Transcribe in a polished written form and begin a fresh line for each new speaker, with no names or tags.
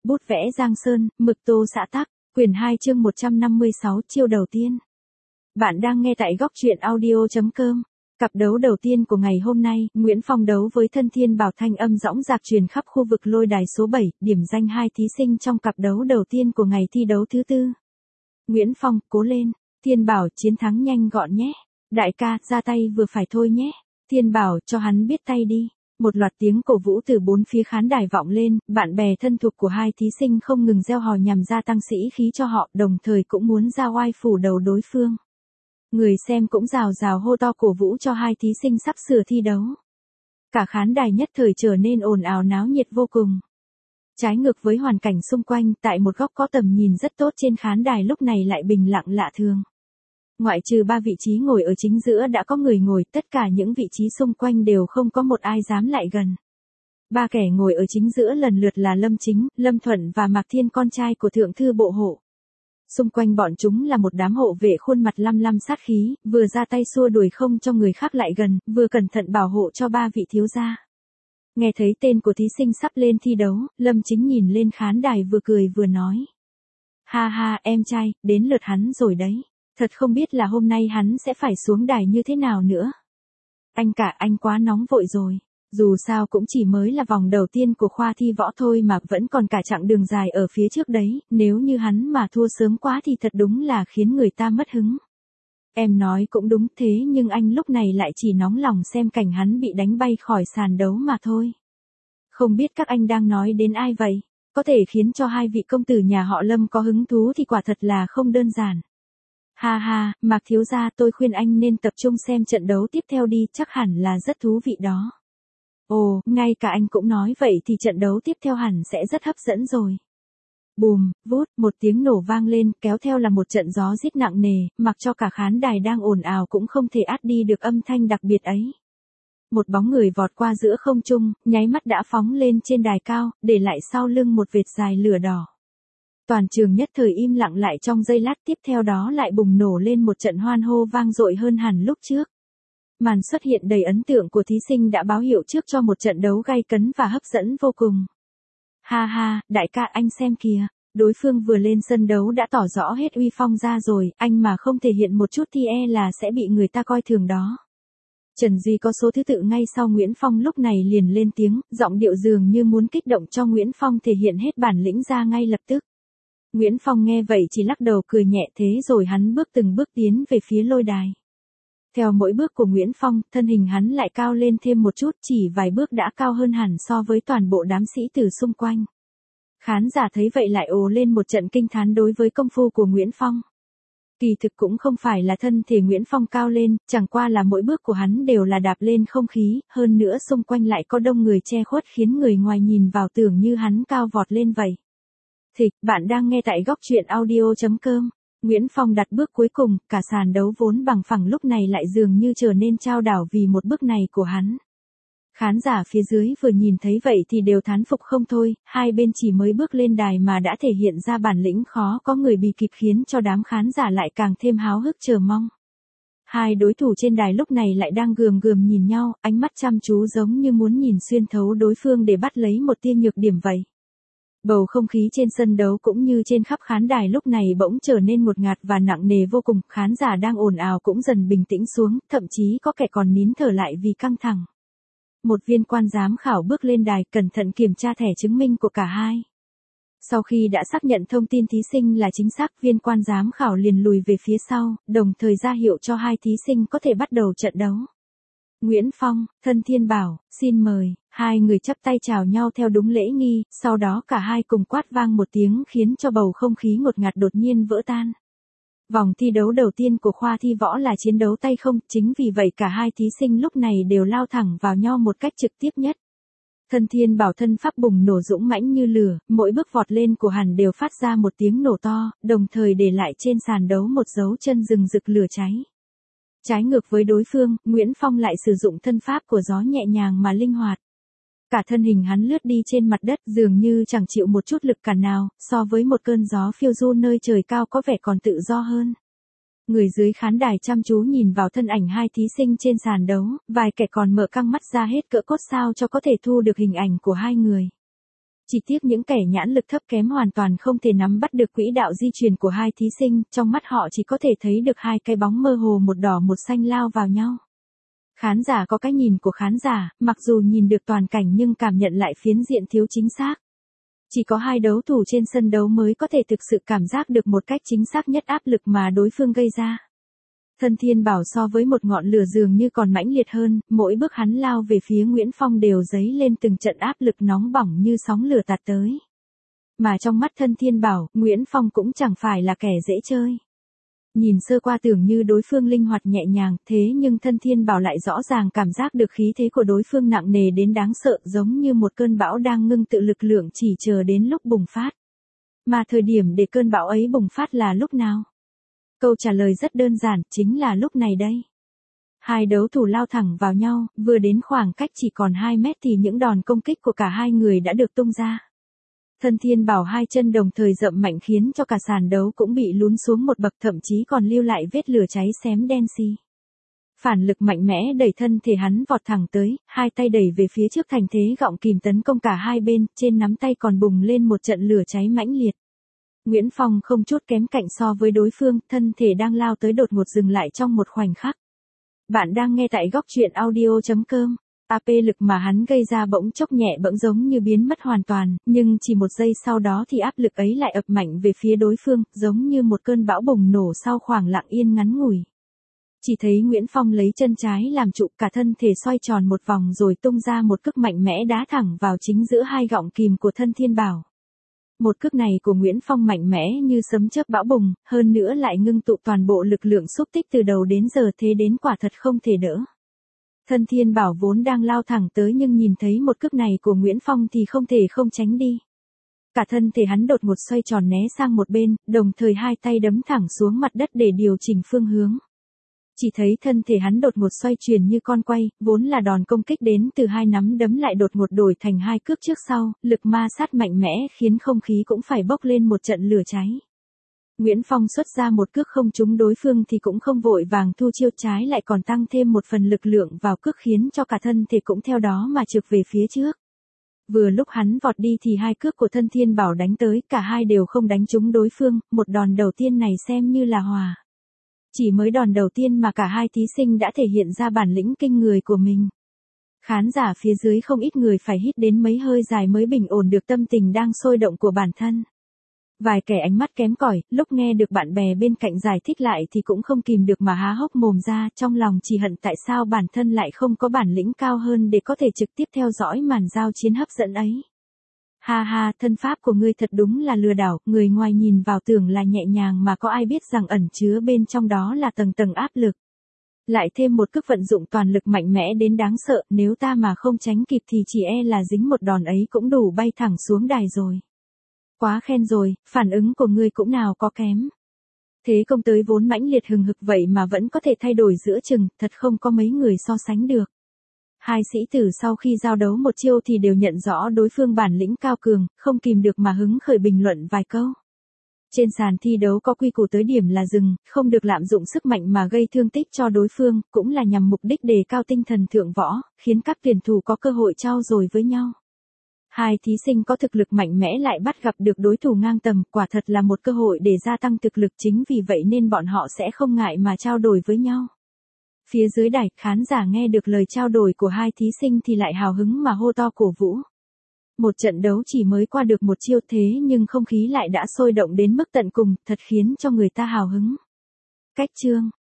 Bút vẽ Giang Sơn, mực tô xã tắc, quyển 2 chương 156 chiêu đầu tiên. Bạn đang nghe tại góc truyện audio.com. Cặp đấu đầu tiên của ngày hôm nay, Nguyễn Phong đấu với Thân Thiên Bảo, thanh âm dõng dạc truyền khắp khu vực lôi đài số 7, điểm danh hai thí sinh trong cặp đấu đầu tiên của ngày thi đấu thứ tư. Nguyễn Phong, cố lên. Thiên Bảo, chiến thắng nhanh gọn nhé. Đại ca, ra tay vừa phải thôi nhé. Thiên Bảo, cho hắn biết tay đi. Một loạt tiếng cổ vũ từ bốn phía khán đài vọng lên, bạn bè thân thuộc của hai thí sinh không ngừng reo hò nhằm gia tăng sĩ khí cho họ, đồng thời cũng muốn ra oai phủ đầu đối phương. Người xem cũng rào rào hô to cổ vũ cho hai thí sinh sắp sửa thi đấu. Cả khán đài nhất thời trở nên ồn ào náo nhiệt vô cùng. Trái ngược với hoàn cảnh xung quanh, tại một góc có tầm nhìn rất tốt trên khán đài lúc này lại bình lặng lạ thường. Ngoại trừ 3 vị trí ngồi ở chính giữa đã có người ngồi, tất cả những vị trí xung quanh đều không có một ai dám lại gần. 3 kẻ ngồi ở chính giữa lần lượt là Lâm Chính, Lâm Thuận và Mạc Thiên, con trai của Thượng thư Bộ Hộ. Xung quanh bọn chúng là một đám hộ vệ khuôn mặt lăm lăm sát khí, vừa ra tay xua đuổi không cho người khác lại gần, vừa cẩn thận bảo hộ cho 3 vị thiếu gia. Nghe thấy tên của thí sinh sắp lên thi đấu, Lâm Chính nhìn lên khán đài vừa cười vừa nói. Ha ha, em trai, đến lượt hắn rồi đấy. Thật không biết là hôm nay hắn sẽ phải xuống đài như thế nào nữa. Anh cả, anh quá nóng vội rồi. Dù sao cũng chỉ mới là vòng đầu tiên của khoa thi võ thôi mà vẫn còn cả chặng đường dài ở phía trước đấy, nếu như hắn mà thua sớm quá thì thật đúng là khiến người ta mất hứng. Em nói cũng đúng thế, nhưng anh lúc này lại chỉ nóng lòng xem cảnh hắn bị đánh bay khỏi sàn đấu mà thôi. Không biết các anh đang nói đến ai vậy? Có thể khiến cho hai vị công tử nhà họ Lâm có hứng thú thì quả thật là không đơn giản. Ha ha, Mạc thiếu gia, tôi khuyên anh nên tập trung xem trận đấu tiếp theo đi, chắc hẳn là rất thú vị đó. Ồ, ngay cả anh cũng nói vậy thì trận đấu tiếp theo hẳn sẽ rất hấp dẫn rồi. Bùm, vút, một tiếng nổ vang lên, kéo theo là một trận gió rít nặng nề, mặc cho cả khán đài đang ồn ào cũng không thể át đi được âm thanh đặc biệt ấy. Một bóng người vọt qua giữa không trung, nháy mắt đã phóng lên trên đài cao, để lại sau lưng một vệt dài lửa đỏ. Toàn trường nhất thời im lặng lại trong giây lát, tiếp theo đó lại bùng nổ lên một trận hoan hô vang dội hơn hẳn lúc trước. Màn xuất hiện đầy ấn tượng của thí sinh đã báo hiệu trước cho một trận đấu gay cấn và hấp dẫn vô cùng. Ha ha, đại ca anh xem kìa, đối phương vừa lên sân đấu đã tỏ rõ hết uy phong ra rồi, anh mà không thể hiện một chút thì e là sẽ bị người ta coi thường đó. Trần Duy có số thứ tự ngay sau Nguyễn Phong lúc này liền lên tiếng, giọng điệu dường như muốn kích động cho Nguyễn Phong thể hiện hết bản lĩnh ra ngay lập tức. Nguyễn Phong nghe vậy chỉ lắc đầu cười nhẹ, thế rồi hắn bước từng bước tiến về phía lôi đài. Theo mỗi bước của Nguyễn Phong, thân hình hắn lại cao lên thêm một chút, chỉ vài bước đã cao hơn hẳn so với toàn bộ đám sĩ tử xung quanh. Khán giả thấy vậy lại ồ lên một trận kinh thán đối với công phu của Nguyễn Phong. Kỳ thực cũng không phải là thân thể Nguyễn Phong cao lên, chẳng qua là mỗi bước của hắn đều là đạp lên không khí, hơn nữa xung quanh lại có đông người che khuất khiến người ngoài nhìn vào tưởng như hắn cao vọt lên vậy. Bạn đang nghe tại góc truyện audio.com. Nguyễn Phong đặt bước cuối cùng, cả sàn đấu vốn bằng phẳng lúc này lại dường như trở nên chao đảo vì một bước này của hắn. Khán giả phía dưới vừa nhìn thấy vậy thì đều thán phục không thôi, hai bên chỉ mới bước lên đài mà đã thể hiện ra bản lĩnh khó có người bì kịp khiến cho đám khán giả lại càng thêm háo hức chờ mong. Hai đối thủ trên đài lúc này lại đang gườm gườm nhìn nhau, ánh mắt chăm chú giống như muốn nhìn xuyên thấu đối phương để bắt lấy một tia nhược điểm vậy. Bầu không khí trên sân đấu cũng như trên khắp khán đài lúc này bỗng trở nên ngột ngạt và nặng nề vô cùng, khán giả đang ồn ào cũng dần bình tĩnh xuống, thậm chí có kẻ còn nín thở lại vì căng thẳng. Một viên quan giám khảo bước lên đài cẩn thận kiểm tra thẻ chứng minh của cả hai. Sau khi đã xác nhận thông tin thí sinh là chính xác, viên quan giám khảo liền lùi về phía sau, đồng thời ra hiệu cho hai thí sinh có thể bắt đầu trận đấu. Nguyễn Phong, Thân Thiên Bảo, xin mời. Hai người chắp tay chào nhau theo đúng lễ nghi, sau đó cả hai cùng quát vang một tiếng khiến cho bầu không khí ngột ngạt đột nhiên vỡ tan. Vòng thi đấu đầu tiên của khoa thi võ là chiến đấu tay không, chính vì vậy cả hai thí sinh lúc này đều lao thẳng vào nhau một cách trực tiếp nhất. Thân Thiên Bảo thân pháp bùng nổ dũng mãnh như lửa, mỗi bước vọt lên của hắn đều phát ra một tiếng nổ to, đồng thời để lại trên sàn đấu một dấu chân rừng rực lửa cháy. Trái ngược với đối phương, Nguyễn Phong lại sử dụng thân pháp của gió nhẹ nhàng mà linh hoạt. Cả thân hình hắn lướt đi trên mặt đất dường như chẳng chịu một chút lực cản nào, so với một cơn gió phiêu du nơi trời cao có vẻ còn tự do hơn. Người dưới khán đài chăm chú nhìn vào thân ảnh hai thí sinh trên sàn đấu, vài kẻ còn mở căng mắt ra hết cỡ cốt sao cho có thể thu được hình ảnh của hai người. Chỉ tiếc những kẻ nhãn lực thấp kém hoàn toàn không thể nắm bắt được quỹ đạo di chuyển của hai thí sinh, trong mắt họ chỉ có thể thấy được hai cái bóng mơ hồ một đỏ một xanh lao vào nhau. Khán giả có cái nhìn của khán giả, mặc dù nhìn được toàn cảnh nhưng cảm nhận lại phiến diện thiếu chính xác. Chỉ có hai đấu thủ trên sân đấu mới có thể thực sự cảm giác được một cách chính xác nhất áp lực mà đối phương gây ra. Thân Thiên Bảo so với một ngọn lửa dường như còn mãnh liệt hơn, mỗi bước hắn lao về phía Nguyễn Phong đều dấy lên từng trận áp lực nóng bỏng như sóng lửa tạt tới. Mà trong mắt Thân Thiên Bảo, Nguyễn Phong cũng chẳng phải là kẻ dễ chơi. Nhìn sơ qua tưởng như đối phương linh hoạt nhẹ nhàng, thế nhưng Thân Thiên Bảo lại rõ ràng cảm giác được khí thế của đối phương nặng nề đến đáng sợ, giống như một cơn bão đang ngưng tụ lực lượng chỉ chờ đến lúc bùng phát. Mà thời điểm để cơn bão ấy bùng phát là lúc nào? Câu trả lời rất đơn giản, chính là lúc này đây. Hai đấu thủ lao thẳng vào nhau, vừa đến khoảng cách chỉ còn 2 mét thì những đòn công kích của cả hai người đã được tung ra. Thân Thiên Bảo hai chân đồng thời dậm mạnh khiến cho cả sàn đấu cũng bị lún xuống một bậc, thậm chí còn lưu lại vết lửa cháy xém đen xì. Phản lực mạnh mẽ đẩy thân thể hắn vọt thẳng tới, hai tay đẩy về phía trước thành thế gọng kìm tấn công cả hai bên, trên nắm tay còn bùng lên một trận lửa cháy mãnh liệt. Nguyễn Phong không chút kém cạnh so với đối phương, thân thể đang lao tới đột ngột dừng lại trong một khoảnh khắc. Bạn đang nghe tại góc truyện audio.com. AP lực mà hắn gây ra bỗng chốc nhẹ bỗng giống như biến mất hoàn toàn, nhưng chỉ một giây sau đó thì áp lực ấy lại ập mạnh về phía đối phương, giống như một cơn bão bùng nổ sau khoảng lặng yên ngắn ngủi. Chỉ thấy Nguyễn Phong lấy chân trái làm trụ, cả thân thể xoay tròn một vòng rồi tung ra một cước mạnh mẽ đá thẳng vào chính giữa hai gọng kìm của Thân Thiên Bảo. Một cước này của Nguyễn Phong mạnh mẽ như sấm chớp bão bùng, hơn nữa lại ngưng tụ toàn bộ lực lượng xúc tích từ đầu đến giờ, thế đến quả thật không thể đỡ. Thân Thiên Bảo vốn đang lao thẳng tới nhưng nhìn thấy một cước này của Nguyễn Phong thì không thể không tránh đi. Cả thân thể hắn đột ngột xoay tròn né sang một bên, đồng thời hai tay đấm thẳng xuống mặt đất để điều chỉnh phương hướng. Chỉ thấy thân thể hắn đột ngột xoay chuyển như con quay, vốn là đòn công kích đến từ hai nắm đấm lại đột ngột đổi thành hai cước trước sau, lực ma sát mạnh mẽ khiến không khí cũng phải bốc lên một trận lửa cháy. Nguyễn Phong xuất ra một cước không trúng đối phương thì cũng không vội vàng thu chiêu, trái lại còn tăng thêm một phần lực lượng vào cước khiến cho cả thân thể cũng theo đó mà trượt về phía trước. Vừa lúc hắn vọt đi thì hai cước của Thân Thiên Bảo đánh tới, cả hai đều không đánh trúng đối phương, một đòn đầu tiên này xem như là hòa. Chỉ mới đòn đầu tiên mà cả hai thí sinh đã thể hiện ra bản lĩnh kinh người của mình. Khán giả phía dưới không ít người phải hít đến mấy hơi dài mới bình ổn được tâm tình đang sôi động của bản thân. Vài kẻ ánh mắt kém cỏi, lúc nghe được bạn bè bên cạnh giải thích lại thì cũng không kìm được mà há hốc mồm ra, trong lòng chỉ hận tại sao bản thân lại không có bản lĩnh cao hơn để có thể trực tiếp theo dõi màn giao chiến hấp dẫn ấy. Ha ha, thân pháp của ngươi thật đúng là lừa đảo, người ngoài nhìn vào tưởng là nhẹ nhàng mà có ai biết rằng ẩn chứa bên trong đó là tầng tầng áp lực. Lại thêm một cước vận dụng toàn lực mạnh mẽ đến đáng sợ, nếu ta mà không tránh kịp thì chỉ e là dính một đòn ấy cũng đủ bay thẳng xuống đài rồi. Quá khen rồi, phản ứng của ngươi cũng nào có kém. Thế công tới vốn mãnh liệt hừng hực vậy mà vẫn có thể thay đổi giữa chừng, thật không có mấy người so sánh được. Hai sĩ tử sau khi giao đấu một chiêu thì đều nhận rõ đối phương bản lĩnh cao cường, không kìm được mà hứng khởi bình luận vài câu. Trên sàn thi đấu có quy củ tới điểm là dừng, không được lạm dụng sức mạnh mà gây thương tích cho đối phương, cũng là nhằm mục đích đề cao tinh thần thượng võ, khiến các tuyển thủ có cơ hội trao dồi với nhau. Hai thí sinh có thực lực mạnh mẽ lại bắt gặp được đối thủ ngang tầm, quả thật là một cơ hội để gia tăng thực lực, chính vì vậy nên bọn họ sẽ không ngại mà trao đổi với nhau. Phía dưới đài, khán giả nghe được lời trao đổi của hai thí sinh thì lại hào hứng mà hô to cổ vũ. Một trận đấu chỉ mới qua được một chiêu thế nhưng không khí lại đã sôi động đến mức tận cùng, thật khiến cho người ta hào hứng. Cách chương